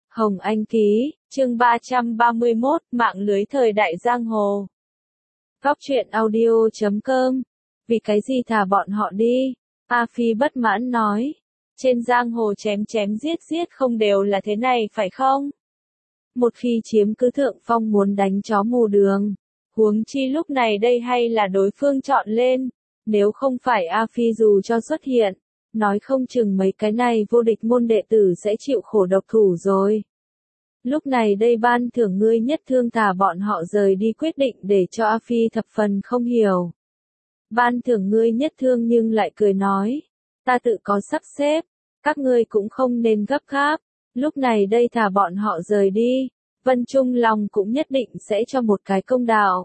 Hồng Anh ký, chương 331, mạng lưới thời đại giang hồ. Góc truyện audio.com. Vì cái gì thả bọn họ đi? A Phi bất mãn nói. Trên giang hồ chém chém giết không đều là thế này phải không? Một khi chiếm cứ thượng phong muốn đánh chó mù đường. Huống chi lúc này đây hay là đối phương chọn lên. Nếu không phải A Phi dù cho xuất hiện. Nói không chừng mấy cái này vô địch môn đệ tử sẽ chịu khổ độc thủ rồi. Lúc này đây ban thưởng ngươi nhất thương thả bọn họ rời đi quyết định để cho A Phi thập phần không hiểu. Ban thưởng ngươi nhất thương nhưng lại cười nói. Ta tự có sắp xếp, các ngươi cũng không nên gấp gáp. Lúc này đây thả bọn họ rời đi, Vân Trung Long cũng nhất định sẽ cho một cái công đạo.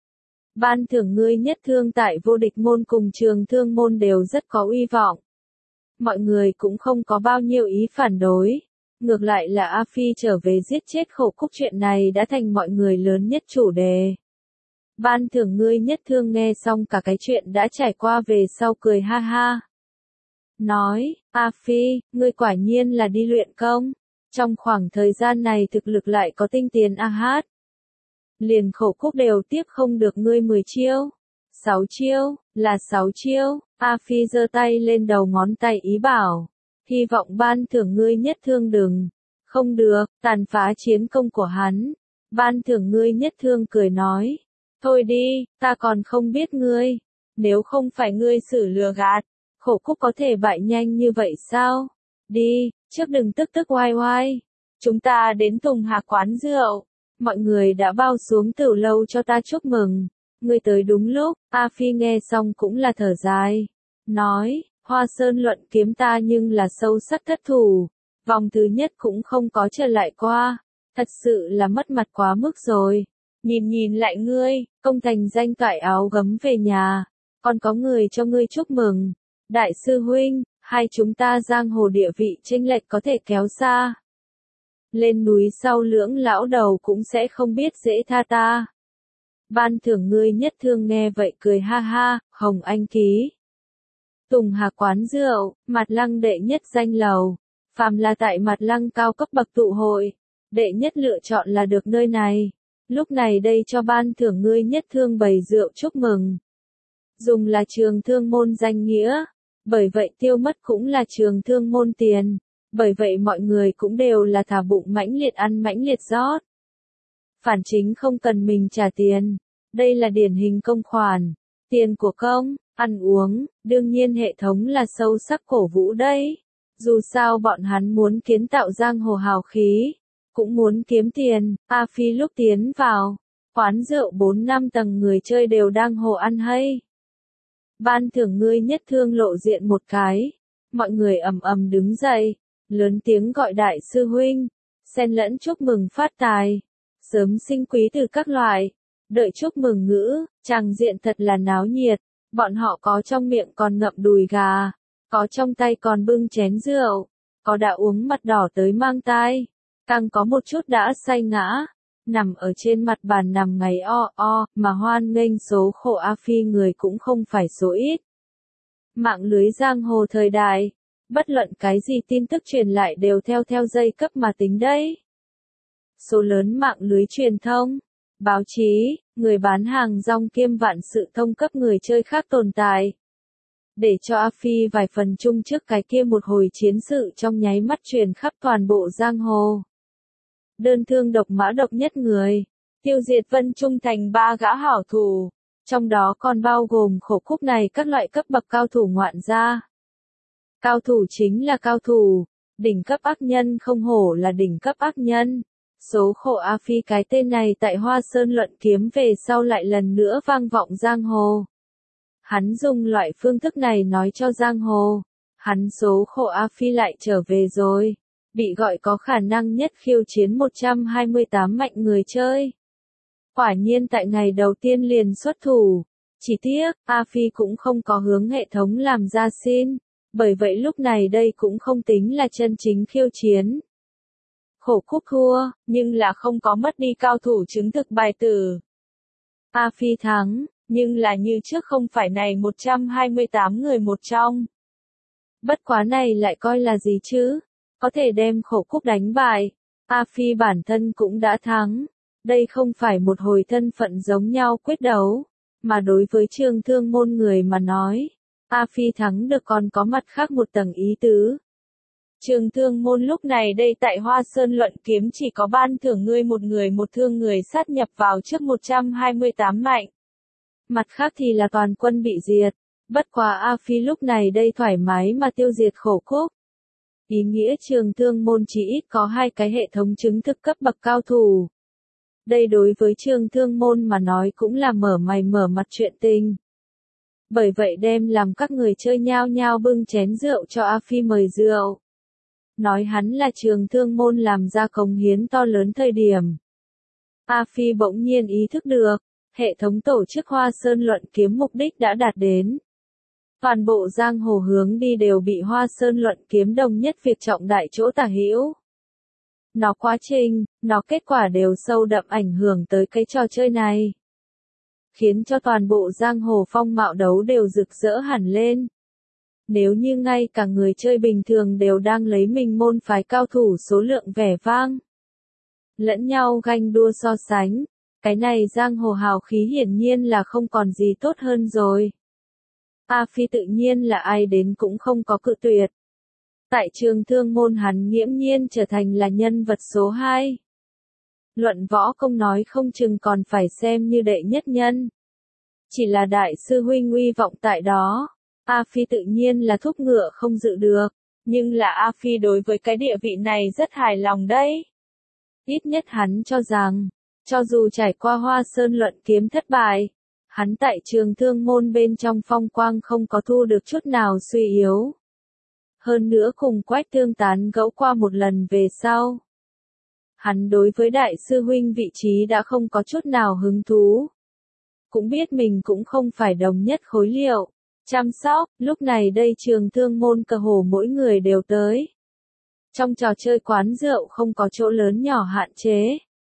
Ban thưởng ngươi nhất thương tại vô địch môn cùng trường thương môn đều rất có uy vọng. Mọi người cũng không có bao nhiêu ý phản đối. Ngược lại là A Phi trở về giết chết Khổ Cúc chuyện này đã thành mọi người lớn nhất chủ đề. Ban thưởng ngươi nhất thương nghe xong cả cái chuyện đã trải qua về sau cười ha ha. Nói, A Phi, ngươi quả nhiên là đi luyện công. Trong khoảng thời gian này thực lực lại có tinh tiến a hát. Liền Khổ Cúc đều tiếp không được ngươi 10 chiêu. 6 chiêu, là 6 chiêu. A Phi giơ tay lên đầu ngón tay ý bảo. Hy vọng ban thưởng ngươi nhất thương đừng. Không được, tàn phá chiến công của hắn. Ban thưởng ngươi nhất thương cười nói. Thôi đi, ta còn không biết ngươi. Nếu không phải ngươi xử lừa gạt, Khổ Cúc có thể bại nhanh như vậy sao? Đi, trước đừng tức oai oai. Chúng ta đến Tùng Hà quán rượu. Mọi người đã bao xuống tửu lâu cho ta chúc mừng. Ngươi tới đúng lúc. A Phi nghe xong cũng là thở dài. Nói, Hoa Sơn luận kiếm ta nhưng là sâu sắc thất thủ. Vòng thứ nhất cũng không có trở lại qua. Thật sự là mất mặt quá mức rồi. Nhìn lại ngươi, công thành danh toại áo gấm về nhà. Còn có người cho ngươi chúc mừng. Đại sư huynh, hai chúng ta giang hồ địa vị chênh lệch có thể kéo xa. Lên núi sau lưỡng lão đầu cũng sẽ không biết dễ tha ta. Ban thưởng ngươi nhất thương nghe vậy cười ha ha, Hồng Anh ký. Tùng Hà quán rượu, Mặt Lăng đệ nhất danh lầu. Phàm là tại Mặt Lăng cao cấp bậc tụ hội, đệ nhất lựa chọn là được nơi này. Lúc này đây cho ban thưởng ngươi nhất thương bày rượu chúc mừng. Dùng là trường thương môn danh nghĩa, bởi vậy tiêu mất cũng là trường thương môn tiền. Bởi vậy mọi người cũng đều là thả bụng mãnh liệt ăn mãnh liệt rót. Phản chính không cần mình trả tiền. Đây là điển hình công khoản. Tiền của công, ăn uống, đương nhiên hệ thống là sâu sắc cổ vũ đây. Dù sao bọn hắn muốn kiến tạo giang hồ hào khí, cũng muốn kiếm tiền. A Phi lúc tiến vào, quán rượu 4-5 tầng người chơi đều đang hồ ăn hay. Ban thưởng ngươi nhất thương lộ diện một cái. Mọi người ầm đứng dậy, lớn tiếng gọi đại sư huynh, xen lẫn chúc mừng phát tài, sớm sinh quý từ các loại, đợi chúc mừng ngữ, tràng diện thật là náo nhiệt, bọn họ có trong miệng còn ngậm đùi gà, có trong tay còn bưng chén rượu, có đã uống mặt đỏ tới mang tai, càng có một chút đã say ngã, nằm ở trên mặt bàn nằm ngáy mà hoan nghênh số khổ A Phi người cũng không phải số ít. Mạng lưới giang hồ thời đại. Bất luận cái gì tin tức truyền lại đều theo giây cấp mà tính đấy. Số lớn mạng lưới truyền thông, báo chí, người bán hàng rong kiêm vạn sự thông cấp người chơi khác tồn tại. Để cho A Phi vài phần chung trước cái kia một hồi chiến sự trong nháy mắt truyền khắp toàn bộ giang hồ. Đơn thương độc mã độc nhất người, tiêu diệt Vân Trung thành 3 gã hảo thủ, trong đó còn bao gồm Khổ Cúc này các loại cấp bậc cao thủ ngoạn gia. Cao thủ chính là cao thủ, đỉnh cấp ác nhân không hổ là đỉnh cấp ác nhân. Số khổ A Phi cái tên này tại Hoa Sơn luận kiếm về sau lại lần nữa vang vọng giang hồ. Hắn dùng loại phương thức này nói cho giang hồ. Hắn số khổ A Phi lại trở về rồi. Bị gọi có khả năng nhất khiêu chiến 128 mạnh người chơi. Quả nhiên tại ngày đầu tiên liền xuất thủ. Chỉ tiếc, A Phi cũng không có hướng hệ thống làm ra xin. Bởi vậy lúc này đây cũng không tính là chân chính khiêu chiến. Khổ Cúc thua, nhưng là không có mất đi cao thủ chứng thực bài tử. A Phi thắng, nhưng là như trước không phải này 128 người một trong. Bất quá này lại coi là gì chứ? Có thể đem Khổ Cúc đánh bại. A Phi bản thân cũng đã thắng. Đây không phải một hồi thân phận giống nhau quyết đấu, mà đối với Trương Thương Môn người mà nói, A Phi thắng được còn có mặt khác một tầng ý tứ. Trương Thương Môn lúc này đây tại Hoa Sơn luận kiếm chỉ có ban thưởng ngươi một người một thương người sát nhập vào trước 128 mạnh. Mặt khác thì là toàn quân bị diệt, bất quá A Phi lúc này đây thoải mái mà tiêu diệt khổ khúc. Ý nghĩa Trương Thương Môn chỉ ít có 2 cái hệ thống chứng thực cấp bậc cao thủ. Đây đối với Trương Thương Môn mà nói cũng là mở mày mở mặt chuyện tình. Bởi vậy đem làm các người chơi nhao nhao bưng chén rượu cho A Phi mời rượu. Nói hắn là Trương Thương Môn làm ra cống hiến to lớn thời điểm. A Phi bỗng nhiên ý thức được, hệ thống tổ chức Hoa Sơn luận kiếm mục đích đã đạt đến. Toàn bộ giang hồ hướng đi đều bị Hoa Sơn luận kiếm đồng nhất việc trọng đại chỗ tả hữu. Nó quá trình, nó kết quả đều sâu đậm ảnh hưởng tới cái trò chơi này. Khiến cho toàn bộ giang hồ phong mạo đấu đều rực rỡ hẳn lên. Nếu như ngay cả người chơi bình thường đều đang lấy mình môn phái cao thủ số lượng vẻ vang. Lẫn nhau ganh đua so sánh, cái này giang hồ hào khí hiển nhiên là không còn gì tốt hơn rồi. A Phi tự nhiên là ai đến cũng không có cự tuyệt. Tại Trương Thương Môn hắn nghiễm nhiên trở thành là nhân vật số 2. Luận võ công nói không chừng còn phải xem như đệ nhất nhân. Chỉ là đại sư huynh uy vọng tại đó, A Phi tự nhiên là thúc ngựa không dự được, nhưng là A Phi đối với cái địa vị này rất hài lòng đấy. Ít nhất hắn cho rằng, cho dù trải qua Hoa Sơn luận kiếm thất bại, hắn tại Trương Thương Môn bên trong phong quang không có thu được chút nào suy yếu. Hơn nữa cùng Quách Thương tán gẫu qua một lần về sau. Hắn đối với đại sư huynh vị trí đã không có chút nào hứng thú. Cũng biết mình cũng không phải đồng nhất khối liệu, chăm sóc, lúc này đây Trương Thương Môn cơ hồ mỗi người đều tới. Trong trò chơi quán rượu không có chỗ lớn nhỏ hạn chế.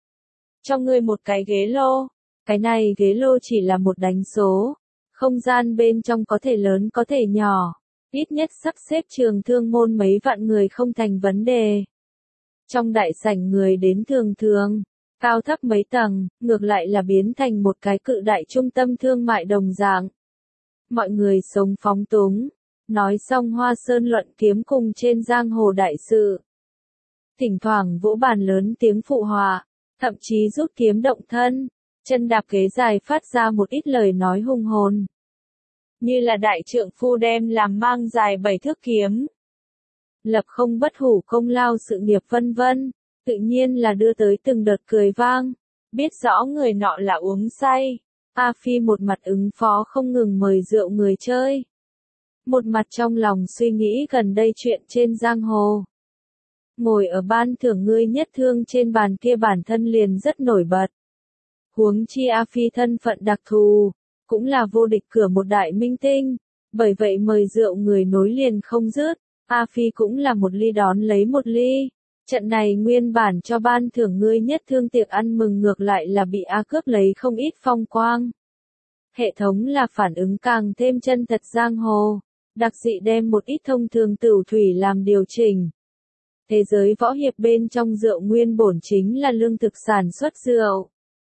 Cho ngươi một cái ghế lô, cái này ghế lô chỉ là một đánh số, không gian bên trong có thể lớn có thể nhỏ. Ít nhất sắp xếp Trương Thương Môn mấy vạn người không thành vấn đề. Trong đại sảnh người đến thường thường, cao thấp mấy tầng, ngược lại là biến thành một cái cự đại trung tâm thương mại đồng dạng. Mọi người sống phóng túng, nói xong Hoa Sơn luận kiếm cùng trên giang hồ đại sự. Thỉnh thoảng vỗ bàn lớn tiếng phụ họa, thậm chí rút kiếm động thân, chân đạp ghế dài phát ra một ít lời nói hùng hồn. Như là đại trượng phu đem làm mang dài 7 thước kiếm. Lập không bất hủ công lao sự nghiệp vân vân, tự nhiên là đưa tới từng đợt cười vang. Biết rõ người nọ là uống say, A Phi một mặt ứng phó không ngừng mời rượu người chơi. Một mặt trong lòng suy nghĩ gần đây chuyện trên giang hồ. Ngồi ở ban thưởng ngươi nhất thương trên bàn kia bản thân liền rất nổi bật. Huống chi A Phi thân phận đặc thù, cũng là vô địch cửa một đại minh tinh, bởi vậy mời rượu người nối liền không dứt, A Phi cũng là một ly đón lấy một ly. Trận này nguyên bản cho ban thưởng ngươi nhất thương tiệc ăn mừng ngược lại là bị A cướp lấy không ít phong quang. Hệ thống là phản ứng càng thêm chân thật giang hồ, đặc dị đem một ít thông thường tửu thủy làm điều chỉnh. Thế giới võ hiệp bên trong rượu nguyên bổn chính là lương thực sản xuất rượu.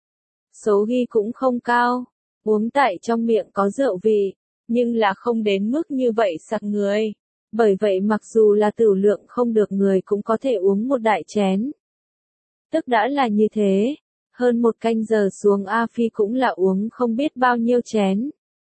Số ghi cũng không cao, uống tại trong miệng có rượu vị, nhưng là không đến mức như vậy sặc người. Bởi vậy mặc dù là tửu lượng không được người cũng có thể uống một đại chén. Tức đã là như thế, hơn một canh giờ xuống A Phi cũng là uống không biết bao nhiêu chén.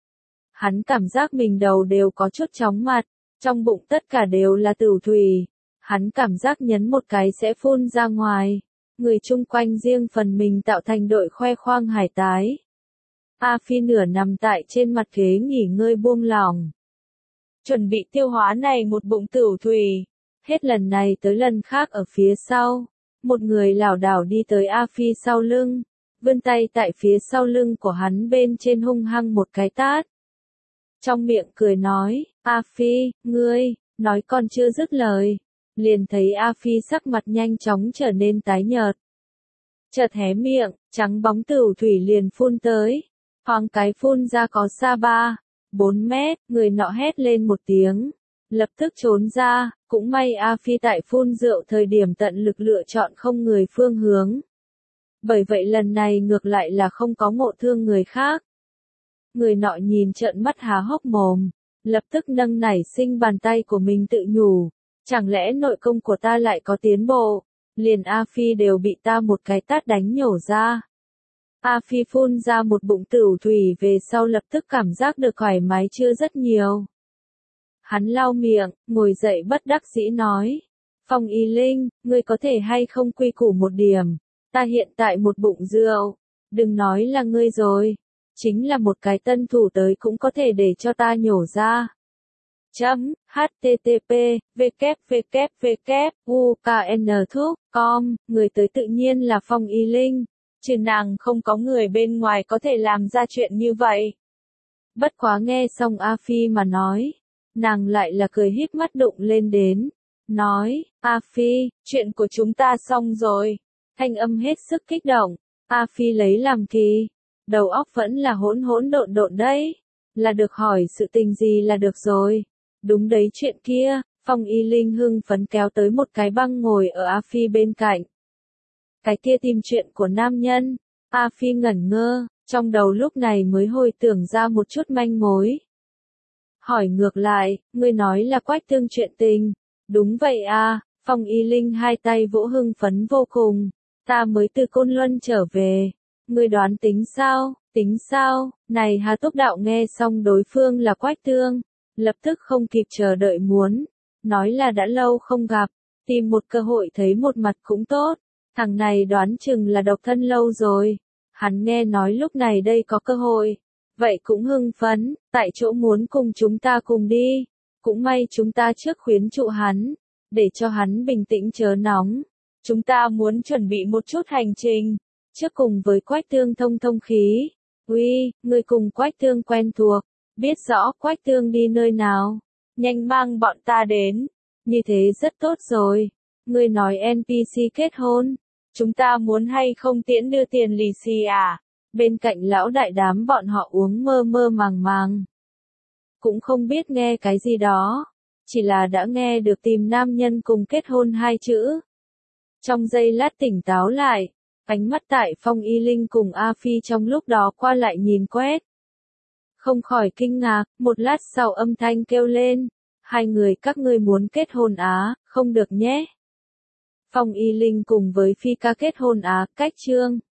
Hắn cảm giác mình đầu đều có chút chóng mặt, trong bụng tất cả đều là tửu thủy. Hắn cảm giác nhấn một cái sẽ phun ra ngoài. Người chung quanh riêng phần mình tạo thành đội khoe khoang hải tái. A Phi nửa nằm tại trên mặt ghế nghỉ ngơi buông lỏng. Chuẩn bị tiêu hóa này một bụng tửu thủy. Hết lần này tới lần khác ở phía sau. Một người lảo đảo đi tới A Phi sau lưng. Vươn tay tại phía sau lưng của hắn bên trên hung hăng một cái tát. Trong miệng cười nói, A Phi, ngươi, nói còn chưa dứt lời. Liền thấy A Phi sắc mặt nhanh chóng trở nên tái nhợt. Chợt hé miệng, trắng bóng tửu thủy liền phun tới. Thoáng cái phun ra có xa 3, 4 mét, người nọ hét lên một tiếng. lập tức trốn ra, cũng may A Phi tại phun rượu thời điểm tận lực lựa chọn không người phương hướng. Bởi vậy lần này ngược lại là không có ngộ thương người khác. Người nọ nhìn trợn mắt há hốc mồm, lập tức nâng nảy sinh bàn tay của mình tự nhủ, chẳng lẽ nội công của ta lại có tiến bộ, liền A Phi đều bị ta một cái tát đánh nhổ ra. A Phi phun ra một bụng tửu thủy về sau lập tức cảm giác được thoải mái chưa rất nhiều. Hắn lau miệng, ngồi dậy bất đắc dĩ nói, Phong Y Linh, ngươi có thể hay không quy củ một điểm, ta hiện tại một bụng rượu, đừng nói là ngươi rồi, chính là một cái tân thủ tới cũng có thể để cho ta nhổ ra. http www.uknthuc.com, người tới tự nhiên là Phong Y Linh, chứ nàng không có người bên ngoài có thể làm ra chuyện như vậy. Bất quá nghe xong A Phi mà nói, nàng lại là cười híp mắt đụng lên đến, nói, A Phi, chuyện của chúng ta xong rồi, thanh âm hết sức kích động, A Phi lấy làm kỳ, đầu óc vẫn là hỗn hỗn độn độn đấy, là được hỏi sự tình gì là được rồi, đúng đấy chuyện kia, Phong Y Linh hưng phấn kéo tới một cái băng ngồi ở A Phi bên cạnh. Cái kia tìm chuyện của nam nhân, A Phi ngẩn ngơ, trong đầu lúc này mới hồi tưởng ra một chút manh mối. Hỏi ngược lại, ngươi nói là Quách Tương chuyện tình. Đúng vậy à, Phong Y Linh hai tay vỗ hưng phấn vô cùng. Ta mới từ Côn Luân trở về. Ngươi đoán tính sao? Tính sao? Này Hà Túc Đạo nghe xong đối phương là Quách Tương. Lập tức không kịp chờ đợi muốn. Nói là đã lâu không gặp. Tìm một cơ hội thấy một mặt cũng tốt. Thằng này đoán chừng là độc thân lâu rồi. Hắn nghe nói lúc này đây có cơ hội. Vậy cũng hưng phấn, tại chỗ muốn cùng chúng ta cùng đi. Cũng may chúng ta trước khuyến trụ hắn, để cho hắn bình tĩnh chớ nóng. Chúng ta muốn chuẩn bị một chút hành trình, trước cùng với Quách Tương thông thông khí. Uy, người cùng Quách Tương quen thuộc, biết rõ Quách Tương đi nơi nào. Nhanh mang bọn ta đến, như thế rất tốt rồi. Ngươi nói NPC kết hôn, chúng ta muốn hay không tiễn đưa tiền lì xì à? Bên cạnh lão đại đám bọn họ uống mơ mơ màng màng. Cũng không biết nghe cái gì đó. Chỉ là đã nghe được tìm nam nhân cùng kết hôn hai chữ. Trong giây lát tỉnh táo lại, ánh mắt tại Phong Y Linh cùng A Phi trong lúc đó qua lại nhìn quét. Không khỏi kinh ngạc, một lát sau âm thanh kêu lên. Hai người các ngươi muốn kết hôn á, không được nhé. Phong Y Linh cùng với Phi ca kết hôn á, cách chương.